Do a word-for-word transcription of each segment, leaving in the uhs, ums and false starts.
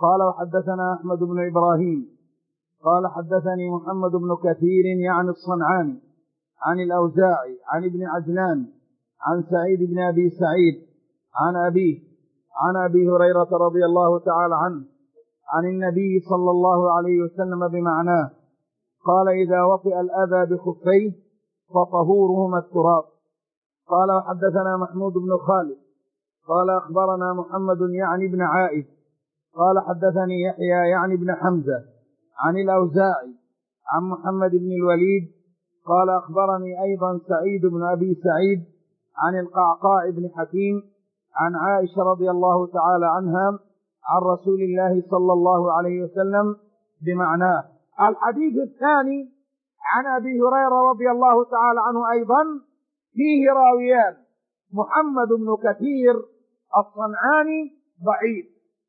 قال وحدثنا أحمد بن إبراهيم قال حدثني محمد بن كثير يعني الصنعاني عن الأوزاعي عن ابن عجلان عن سعيد بن أبي سعيد عن أبيه عن أبي هريرة رضي الله تعالى عنه عن النبي صلى الله عليه وسلم بمعناه قال إذا وطئ الأذى بخفيه فطهورهما التراب. قال وحدثنا محمود بن خالد قال أخبرنا محمد يعني بن عائد قال حدثني يحيى يعني بن حمزة عن الأوزاعي عن محمد بن الوليد قال أخبرني أيضا سعيد بن أبي سعيد عن القعقاع بن حكيم عن عائشة رضي الله تعالى عنها عن رسول الله صلى الله عليه وسلم بمعناه. الحديث الثاني عن أبي هريرة رضي الله تعالى عنه أيضا فيه راويان، محمد بن كثير الصنعاني ضعيف،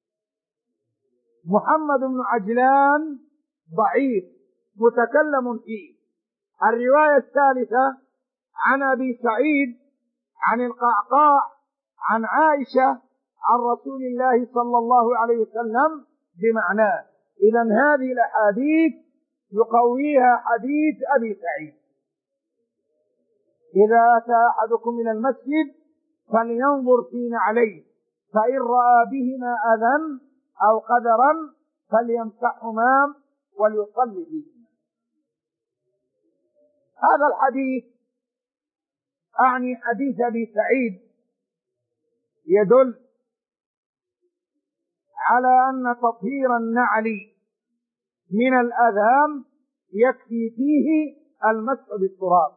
محمد بن عجلان ضعيف متكلم فيه. الرواية الثالثة عن أبي سعيد عن القعقاع عن عائشة عن رسول الله صلى الله عليه وسلم بمعناه. إذن هذه الأحاديث يقويها حديث أبي سعيد: إذا أتى أحدكم إلى المسجد فلينظر في نعليه فإن رأى بهما أذى أو قدرا فليمسحهما وليصلي فيهما. هذا الحديث أعني حديث أبي سعيد يدل على أن تطهير النعل من الأذام يكفي فيه المسح بالتراب.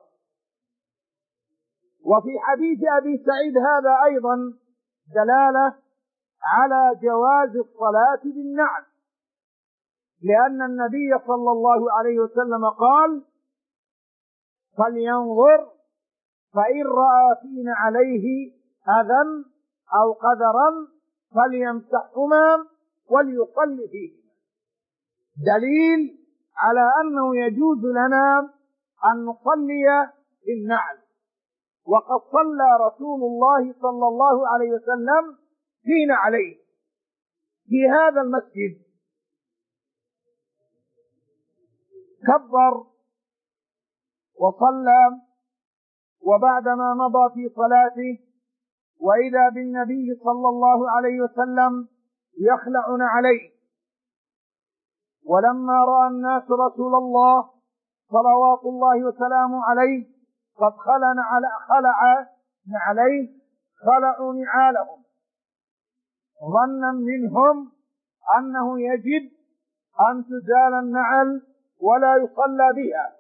وفي حديث أبي سعيد هذا أيضا دلالة على جواز الصلاة بالنعل، لأن النبي صلى الله عليه وسلم قال: فلينظر فإن رأى في نعليه أذى أو قدرا فليمسحهما وليصلي فيهما. دليل على أنه يجوز لنا أن نصلي بالنعل، وقد صلى رسول الله صلى الله عليه وسلم في نعليه في هذا المسجد. كبر وصلى، وبعدما مضى في صلاته وإذا بالنبي صلى الله عليه وسلم يخلع نعليه. ولما رأى الناس رسول الله صلوات الله وسلامه عليه قد خلع نعليه خلعوا نعالهم، ظنا منهم أنه يجب أن تزال النعل ولا يصلى بها.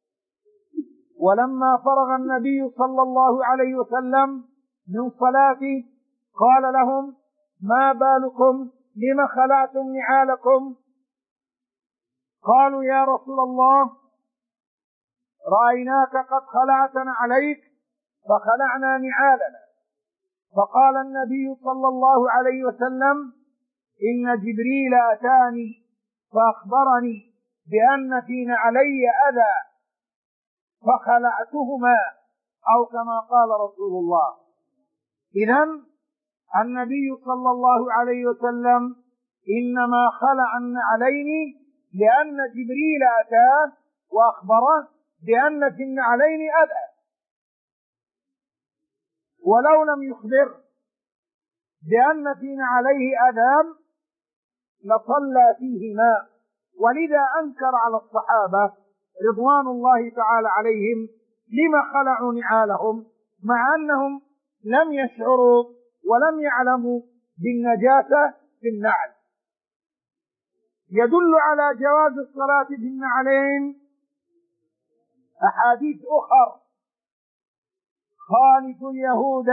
ولما فرغ النبي صلى الله عليه وسلم من صلاته قال لهم: ما بالكم لم خلعتم نعالكم؟ قالوا: يا رسول الله رأيناك قد خلعت نعليك فخلعنا نعالنا. فقال النبي صلى الله عليه وسلم: إن جبريل أتاني فأخبرني بأن في نعلي أذى فخلعتهما، أو كما قال رسول الله. إذن النبي صلى الله عليه وسلم إنما خلع النعلين لأن جبريل أتاه وأخبره بأن في النعلين أذى، ولو لم يخبر بأن في نعليه أذى لصلى فيهما. ولذا أنكر على الصحابة رضوان الله تعالى عليهم لما خلعوا نعالهم مع أنهم لم يشعروا ولم يعلموا بالنجاسة في النعل. يدل على جواز الصلاة في النعلين أحاديث أخر: خالفوا اليهود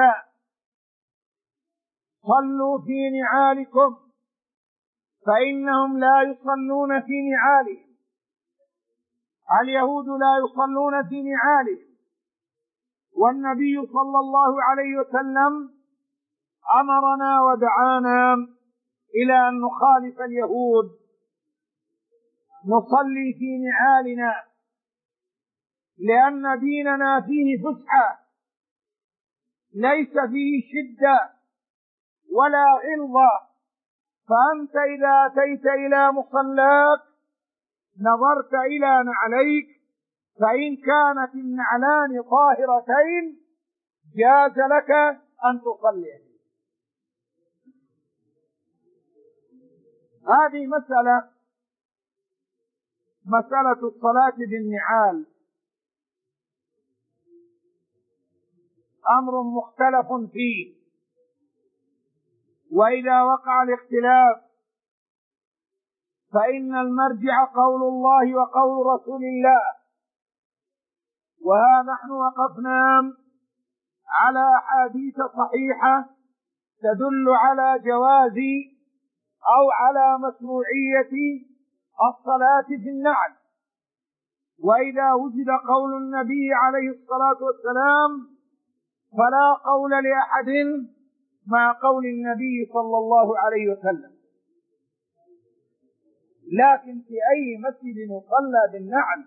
صلوا في نعالكم فإنهم لا يصلون في نعالهم. اليهود لا يصلون في نعالهم، والنبي صلى الله عليه وسلم أمرنا ودعانا إلى أن نخالف اليهود، نصلي في نعالنا، لأن ديننا فيه فسحة، ليس فيه شدة ولا غلظة فأنت إذا أتيت إلى مصلاك نظرت إلى نعليك، فإن كانت النعلان طاهرتين جاز لك أن تصلي. هذه مسألة مسألة الصلاة بالنعال أمر مختلف فيه، وإذا وقع الاختلاف فإن المرجع قول الله وقول رسول الله، وها نحن وقفنا على أحاديث صحيحة تدل على جواز أو على مشروعية الصلاة في النعل. وإذا وجد قول النبي عليه الصلاة والسلام فلا قول لأحد مع قول النبي صلى الله عليه وسلم. لكن في أي مسجد يصلى بالنعل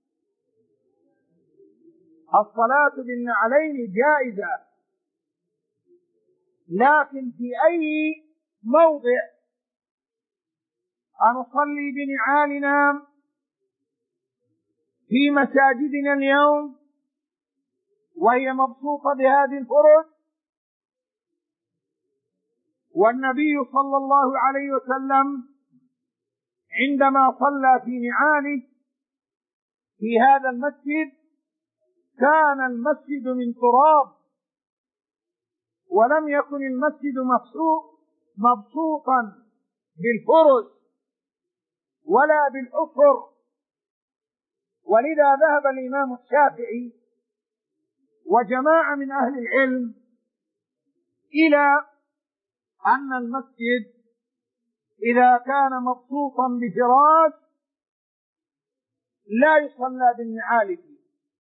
الصلاة بالنعلين جائزة، لكن في أي موضع أنصلي بنعالنا في مساجدنا اليوم وهي مبسوطة بهذه الفرش، والنبي صلى الله عليه وسلم عندما صلى في نعاله في هذا المسجد كان المسجد من تراب، ولم يكن المسجد مبسوطا بالفرش ولا بالحفر. ولذا ذهب الإمام الشافعي وجماعة من أهل العلم إلى أن المسجد إذا كان مبسوطا بفراش لا يصلى بالنعال فيه.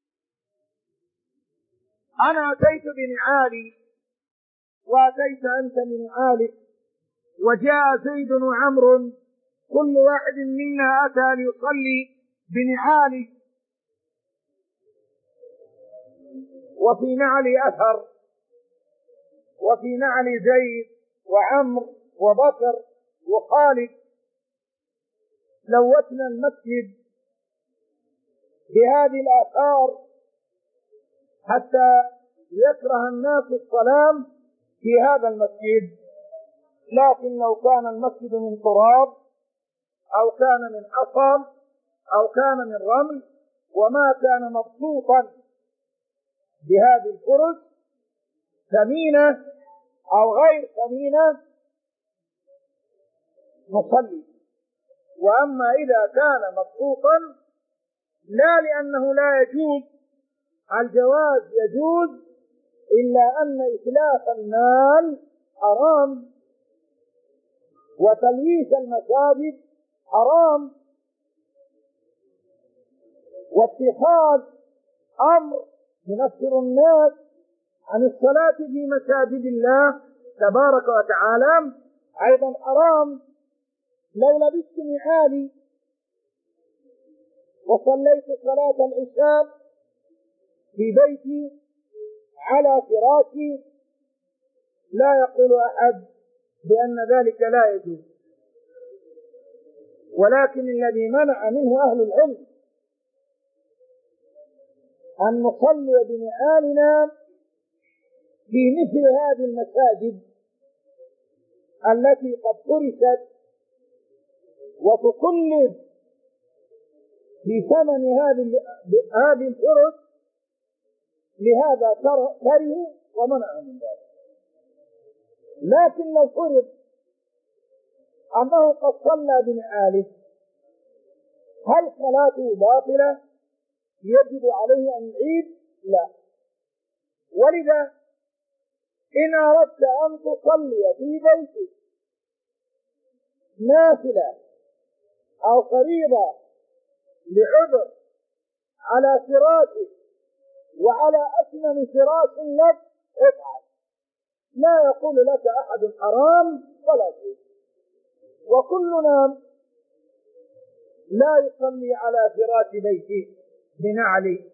أنا أتيت بنعالي وأتيت أنت بنعالك، وجاء زيد وعمر كل واحد منا أتى ليصلي بنعاله، وفي نعلي أثر، وفي نعل زيد وعمر وبكر وخالد. لوثنا المسجد بهذه الآثار حتى يكره الناس الصلاة في هذا المسجد. لكن لو كان المسجد من تراب أو كان من حصى أو كان من رمل وما كان مبسوطا بهذه الفرش ثمينة أو غير ثمينة نصلي. وأما إذا كان مبسوطا لا لأنه لا يجوز، الجواز يجوز، إلا أن إتلاف المال حرام وتلويث المساجد حرام، واتخاذ أمر ينفر الناس عن الصلاة في مساجد الله تبارك وتعالى أيضا حرام. لو لبست نعالي وصليت صلاة العشاء في بيتي على فراشي لا يقول أحد بأن ذلك لا يجوز، ولكن الذي منع منه أهل العلم أن نصلي بنعالنا في مثل هذه المساجد التي قد فرشت وتكلف في ثمن هذه هذه الفرش، لهذا كرهوا ومنعوا من ذلك. لكن لو فرض أنه قد صلى بنعاله هل صلاته باطلة يجب عليه أن يعيد؟ لا. ولذا إن أردت أن تصلي في بيتك نافلة أو فريضة لعذر على فراشك وعلى أثمن فراش لك افعل، لا يقول لك أحد حرام ولا شيء. وكلنا لا يصلي على فراش بيته بنعله،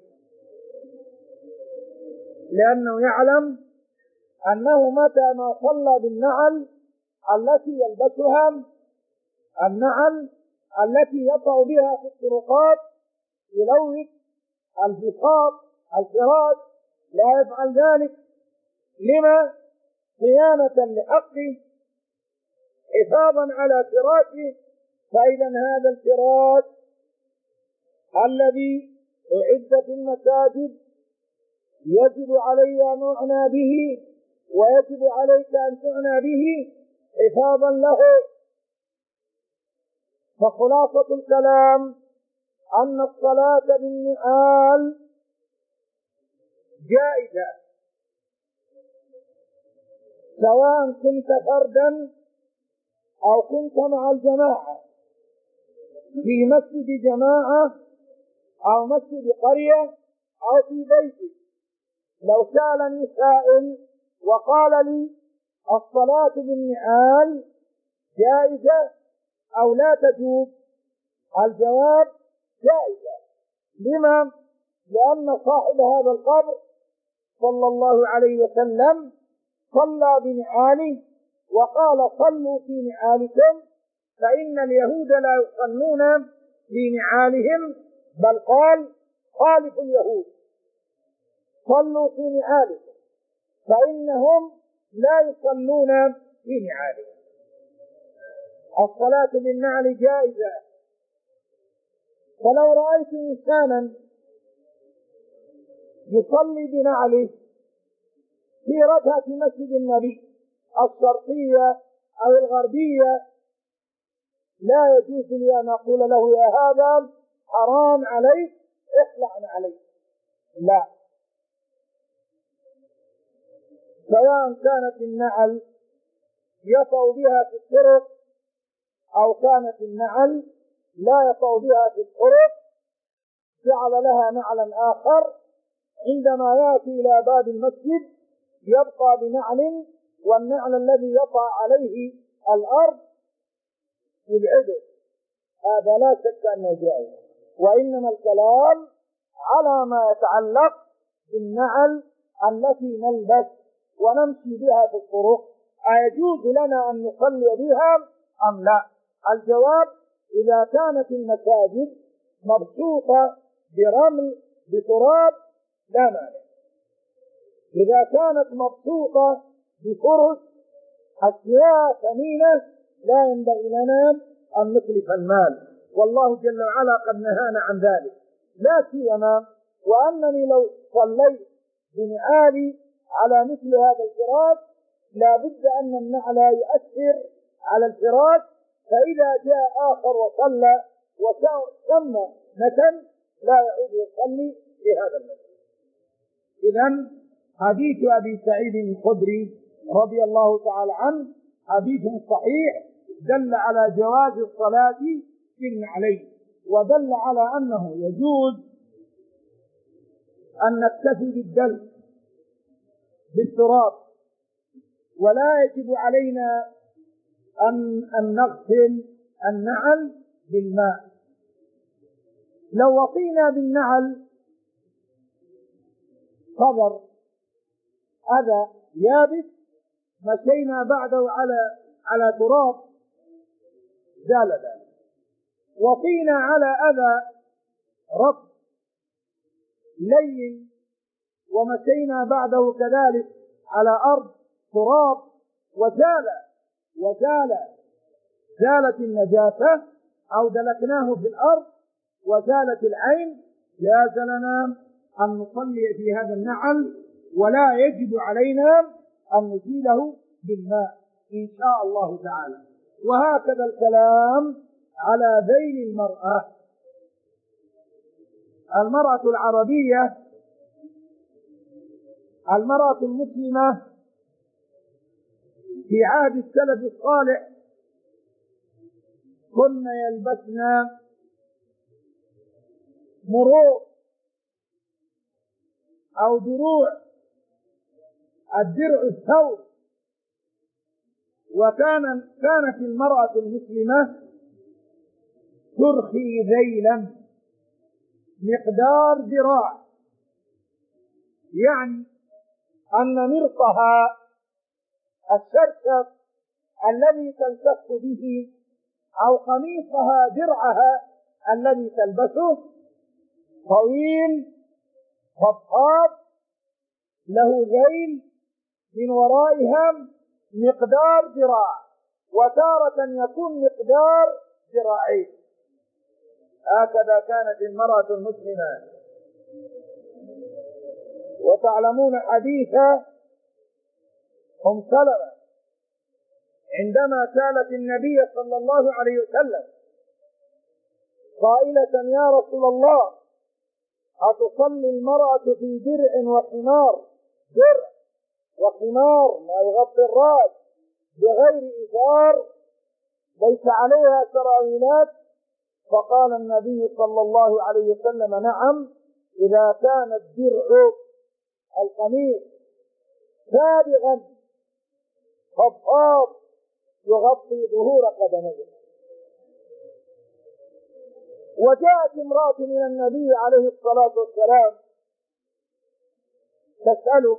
لأنه يعلم أنه متى ما صلى بالنعل التي يلبسها النعل التي يطأ بها في الطرقات يلوث البساط الفراش، لا يفعل ذلك. لما؟ صيانة لحقه، حفاظا على فراشه. فإذا هذا الفراش الذي أعد في المساجد يجب علي أن أعنى به، ويجب عليك أن تعنى به حفاظا له. فخلاصة الكلام أن الصلاة بالنعال جائزة، سواء كنت فردا أو كنت مع الجماعة في مسجد جماعة أو مسجد قرية أو في بيتي. لو سألني سائل وقال لي الصلاة بالنعال جائزة أو لا تجوز، الجواب جائزة. لما؟ لأن صاحب هذا القبر صلى الله عليه وسلم صلى بنعاله وقال صلوا في نعالكم، فإن اليهود لا يصلون بنعالهم، بل قال خالفوا اليهود، صلوا في نعالكم فإنهم لا يصلون في نعالهم. الصلاة بالنعل جائزة. فلو رأيت إنسانا يصلي بنعله في ركعة مسجد النبي الشرقية أو الغربية، لا يجوز لي أن أقول له يا هذا حرام عليك اخلع عليك، لا. سواء كانت النعل يطأ بها في الطرق أو كانت النعل لا يطأ بها في الطرق، جعل لها نعلا آخر، عندما يأتي إلى باب المسجد يبقى بنعل، والنعل الذي يطأ عليه الأرض يبعده. هذا لا شك أنه جائز، وإنما الكلام على ما يتعلق بالنعل التي نلبس ونمشي بها في الطرق، أيجوز لنا أن نصلي بها أم لا؟ الجواب إذا كانت المساجد مبسوطة برمل بتراب لا مانع. إذا كانت مبسوطة بفرش أشياء ثمينة لا ينبغي لنا أن نتلف المال، والله جل وعلا قد نهانا عن ذلك. لا سيما وأنني لو صليت بنعالي على مثل هذا الفراش لا بد أن النعل يؤثر على الفراش، فإذا جاء آخر وصلى وسمى متن لا يعود يصلي في هذا المكان. إذن حديث أبي سعيد الخدري رضي الله تعالى عنه حديث صحيح دل على جواز الصلاة بالنعلين، ودل على أنه يجوز أن نكتفي بالدلك بالتراب، ولا يجب علينا أن, أن نغسل النعل بالماء. لو وقينا بالنعل صبر أذى يابس مشينا بعده على على تراب زال ذلك. وقينا على أذى رطب لين ومشينا بعده كذلك على أرض تراب وزال وزال زالت النجاسة، أو دلكناه في الأرض وزالت العين، جاز لنا أن نصلي في هذا النعل، ولا يجب علينا أن نزيله بالماء إن شاء الله تعالى. وهكذا الكلام على ذيل المرأة. المرأة العربية، المرأة المسلمة في عهد السلف الصالح كن يلبسن مروء أو دروع، الدرع الثوب. وكان كانت المرأة المسلمة ترخي ذيلا مقدار ذراع، يعني أن مرطها الشرشف الذي تلتف به أو قميصها درعها الذي تلبسه طويل فضفاض له ذيل من ورائها مقدار ذراع، وتارة يكون مقدار ذراعين. هكذا كانت المرأة المسلمة. وتعلمون حديث أم سلمة عندما سالت النبي صلى الله عليه وسلم قائلة: يا رسول الله، أتصلي المرأة في درع وخمار، درع وخمار ما يغطي الرأس بغير إزار ليس عليها سراويلات؟ فقال النبي صلى الله عليه وسلم: نعم، إذا كان الدرع القميص سابغا فضفاض يغطي ظهور قدميه. وجاءت امرأة من النبي عليه الصلاة والسلام تسأله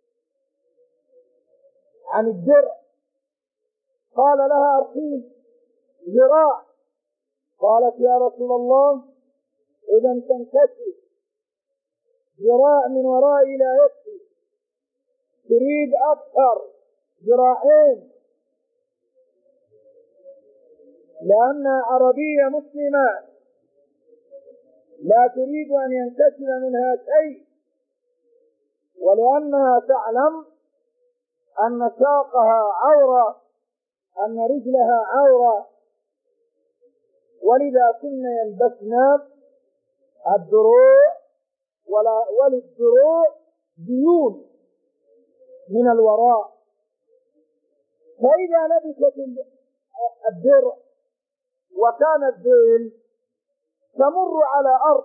عن الدرع، قال لها: أرخين ذراع. قالت: يا رسول الله، إذا تنكشف ذراع من ورائي لا يكفي، تريد أكثر، ذراعين، لأنها عربية مسلمة لا تريد أن ينكشف منها شيء، ولأنها تعلم أن ساقها عورة، أن رجلها عورة، ولذا كن يلبسن الدروع، وللدروع ديون من الوراء. فإذا لبست الدرع وكان الذيل تمر على أرض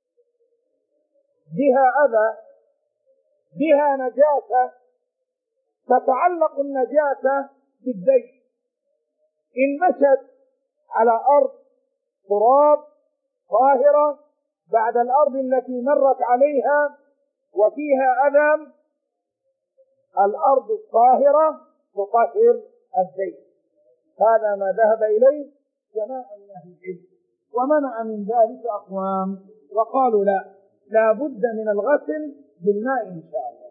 بها أذى، بها نجاسة، تتعلق النجاسة بالذيل. إن مشت على أرض تراب طاهرة بعد الأرض التي مرت عليها وفيها أذى، الأرض الطاهرة تطهر الذيل. هذا ما ذهب إليه جماعة من أهل العلم، ومنع من ذلك أقوام وقالوا لا لا بد من الغسل بالماء إن شاء الله.